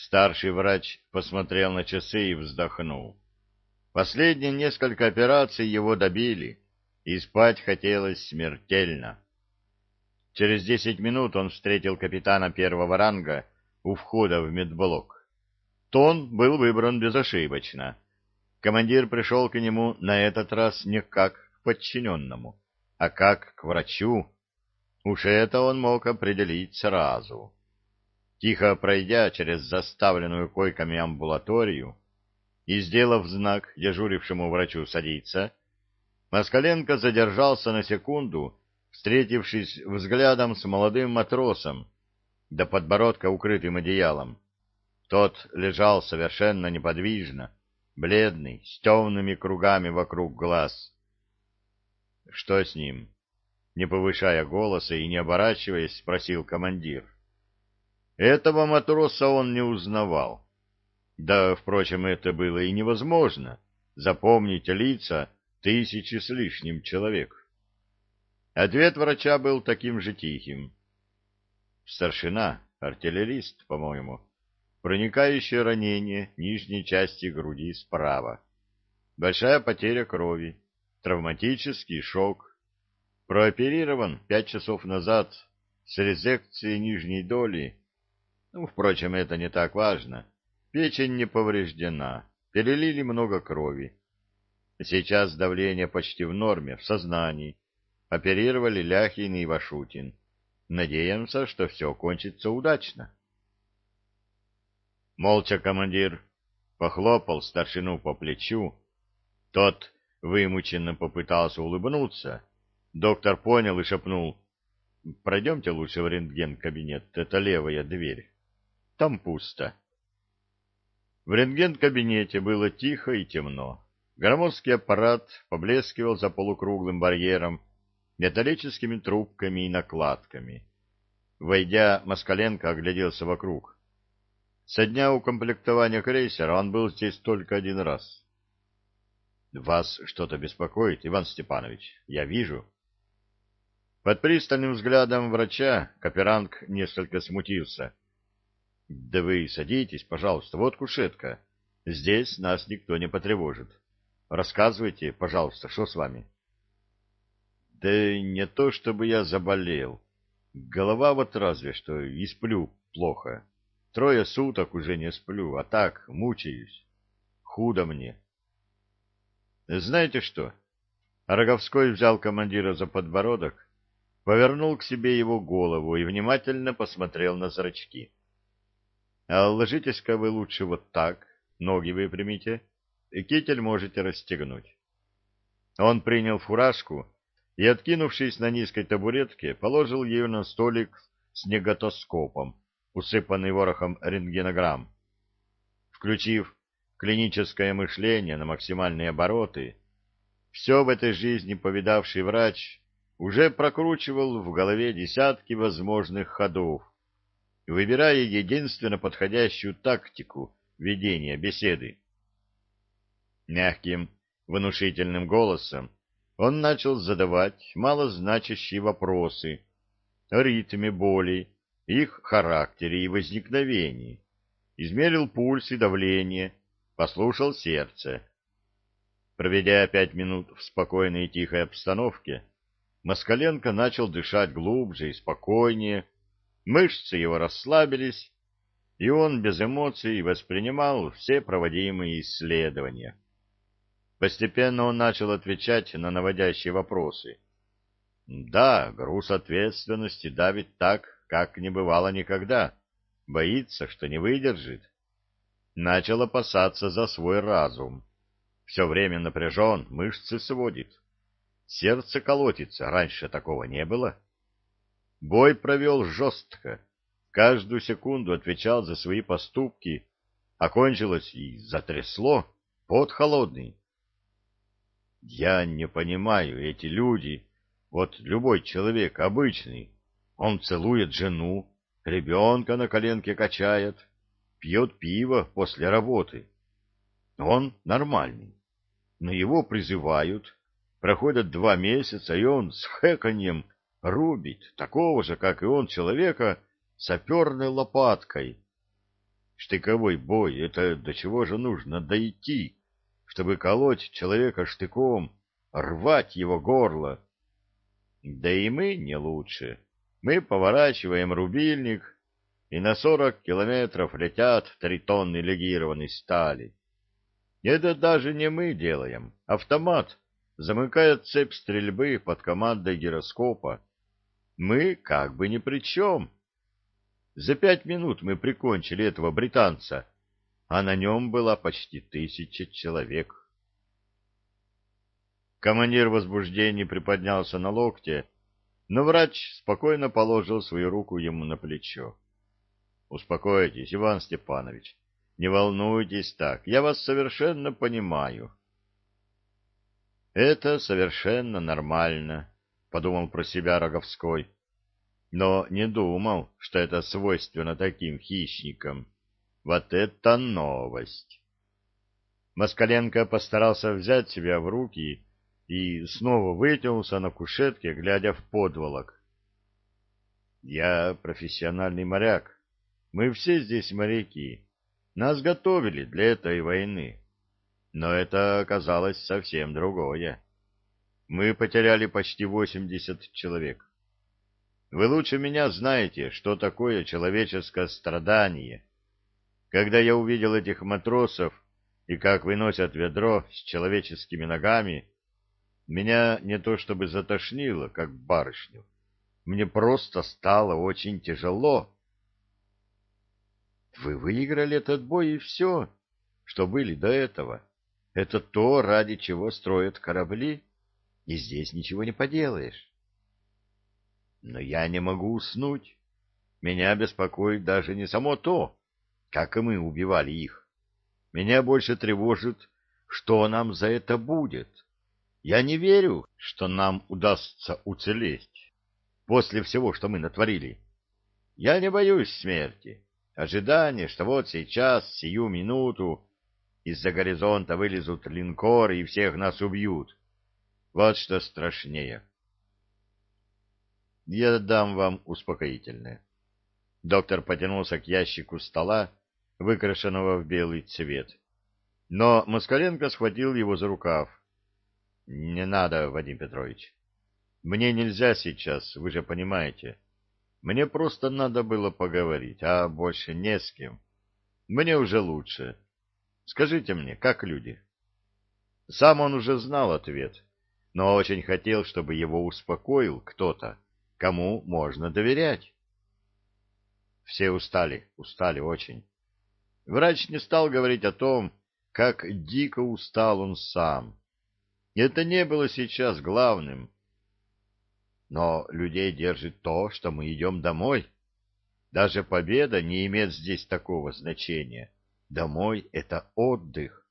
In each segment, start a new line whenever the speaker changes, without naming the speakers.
Старший врач посмотрел на часы и вздохнул. Последние несколько операций его добили, и спать хотелось смертельно. Через 10 минут он встретил капитана первого ранга у входа в медблок. Тон был выбран безошибочно. Командир пришел к нему на этот раз не как к подчиненному, а как к врачу. Уж это он мог определить сразу. Тихо пройдя через заставленную койками амбулаторию и сделав знак дежурившему врачу садиться, Москаленко задержался на секунду, встретившись взглядом с молодым матросом, до подбородка укрытым одеялом. Тот лежал совершенно неподвижно, бледный, с темными кругами вокруг глаз. — Что с ним? — не повышая голоса и не оборачиваясь, спросил командир. Этого матроса он не узнавал. Да, впрочем, это было и невозможно — запомнить лица тысячи с лишним человек. Ответ врача был таким же тихим. Старшина, артиллерист, по-моему, проникающее ранение нижней части груди справа. Большая потеря крови, травматический шок. Прооперирован 5 часов назад с резекцией нижней доли. Впрочем, это не так важно. Печень не повреждена, перелили много крови. Сейчас давление почти в норме, в сознании. Оперировали Ляхин и Вашутин. Надеемся, что все кончится удачно. Молча командир похлопал старшину по плечу. Тот вымученно попытался улыбнуться. Доктор понял и шепнул: «Пройдемте лучше в рентген-кабинет, это левая дверь. Там пусто». В рентген-кабинете было тихо и темно. Громоздкий аппарат поблескивал за полукруглым барьером металлическими трубками и накладками. Войдя, Москаленко огляделся вокруг. Со дня укомплектования крейсера он был здесь только один раз. — Вас что-то беспокоит, Иван Степанович? Я вижу. Под пристальным взглядом врача Каперанг несколько смутился. — Да вы садитесь, пожалуйста, вот кушетка. Здесь нас никто не потревожит. Рассказывайте, пожалуйста, что с вами? — Да не то, чтобы я заболел. Голова вот разве что, и сплю плохо. 3 суток уже не сплю, а так мучаюсь. Худо мне. Знаете что? Роговской взял командира за подбородок, повернул к себе его голову и внимательно посмотрел на зрачки. — А ложитесь-ка вы лучше вот так, ноги выпрямите, и китель можете расстегнуть. Он принял фуражку и, откинувшись на низкой табуретке, положил ее на столик с неготоскопом, усыпанный ворохом рентгенограмм. Включив клиническое мышление на максимальные обороты, все в этой жизни повидавший врач уже прокручивал в голове десятки возможных ходов, выбирая единственно подходящую тактику ведения беседы. Мягким, внушительным голосом он начал задавать малозначащие вопросы о ритме боли, их характере и возникновении, измерил пульс и давление, послушал сердце. Проведя 5 минут в спокойной и тихой обстановке, Москаленко начал дышать глубже и спокойнее, мышцы его расслабились, и он без эмоций воспринимал все проводимые исследования. Постепенно он начал отвечать на наводящие вопросы. Да, груз ответственности давит так, как не бывало никогда. Боится, что не выдержит. Начал опасаться за свой разум. Все время напряжен, мышцы сводит. Сердце колотится, раньше такого не было. Бой провел жестко. Каждую секунду отвечал за свои поступки. Окончилось и затрясло, пот холодный. Я не понимаю, эти люди, вот любой человек обычный, он целует жену, ребенка на коленке качает, пьет пиво после работы. Он нормальный, но его призывают, проходят 2 месяца, и он с хэканьем рубит такого же, как и он, человека саперной лопаткой. Штыковой бой — это до чего же нужно дойти, чтобы колоть человека штыком, рвать его горло? Да и мы не лучше. Мы поворачиваем рубильник, и на 40 километров летят 3 тонны легированной стали. Это даже не мы делаем. Автомат замыкает цепь стрельбы под командой гироскопа. Мы как бы ни при чем. За 5 минут мы прикончили этого британца, а на нем было почти 1000 человек. Командир в возбуждении приподнялся на локте, но врач спокойно положил свою руку ему на плечо. — Успокойтесь, Иван Степанович, не волнуйтесь так, я вас совершенно понимаю. — Это совершенно нормально, — подумал про себя Роговской, но не думал, что это свойственно таким хищникам. Вот это новость! Москаленко постарался взять себя в руки и снова вытянулся на кушетке, глядя в подволок. Я профессиональный моряк. Мы все здесь моряки. Нас готовили для этой войны. Но это оказалось совсем другое. Мы потеряли почти 80 человек. Вы лучше меня знаете, что такое человеческое страдание. Когда я увидел этих матросов и как выносят ведро с человеческими ногами, меня не то чтобы затошнило, как барышню. Мне просто стало очень тяжело. Вы выиграли этот бой, и все, что были до этого. Это то, ради чего строят корабли, и здесь ничего не поделаешь. Но я не могу уснуть. Меня беспокоит даже не само то, как и мы убивали их. Меня больше тревожит, что нам за это будет. Я не верю, что нам удастся уцелеть после всего, что мы натворили. Я не боюсь смерти. Ожидание, что вот сейчас, сию минуту, из-за горизонта вылезут линкоры и всех нас убьют. Вот что страшнее. Я дам вам успокоительное. Доктор потянулся к ящику стола, выкрашенного в белый цвет. Но Москаленко схватил его за рукав. — Не надо, Вадим Петрович. Мне нельзя сейчас, вы же понимаете. Мне просто надо было поговорить, а больше не с кем. Мне уже лучше. Скажите мне, как люди? Сам он уже знал ответ, но очень хотел, чтобы его успокоил кто-то, кому можно доверять. Все устали очень. Врач не стал говорить о том, как дико устал он сам. Это не было сейчас главным. Но людей держит то, что мы идем домой. Даже победа не имеет здесь такого значения. Домой — это отдых.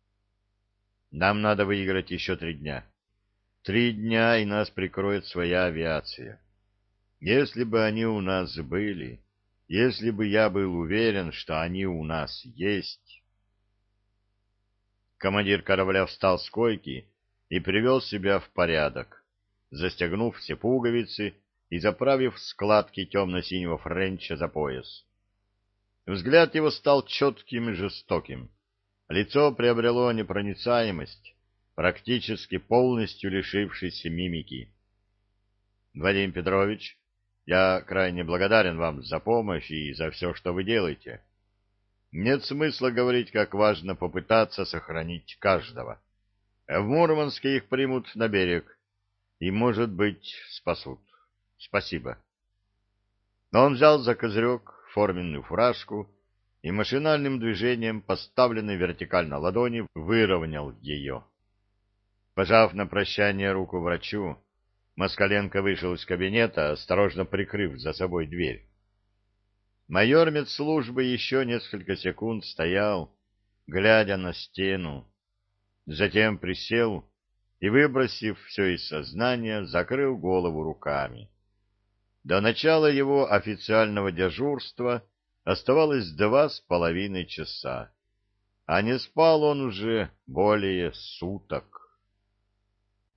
Нам надо выиграть еще 3 дня. 3 дня, и нас прикроет своя авиация. Если бы они у нас были, если бы я был уверен, что они у нас есть... Командир корабля встал с койки и привел себя в порядок, застегнув все пуговицы и заправив складки темно-синего френча за пояс. Взгляд его стал четким и жестоким. Лицо приобрело непроницаемость, практически полностью лишившись мимики. — Вадим Петрович, я крайне благодарен вам за помощь и за все, что вы делаете. Нет смысла говорить, как важно попытаться сохранить каждого. В Мурманске их примут на берег и, может быть, спасут. Спасибо. Но он взял за козырек форменную фуражку и машинальным движением, поставленной вертикально ладони, выровнял ее. Пожав на прощание руку врачу, Москаленко вышел из кабинета, осторожно прикрыв за собой дверь. Майор медслужбы еще несколько секунд стоял, глядя на стену, затем присел и, выбросив все из сознания, закрыл голову руками. До начала его официального дежурства оставалось 2,5 часа, а не спал он уже более суток.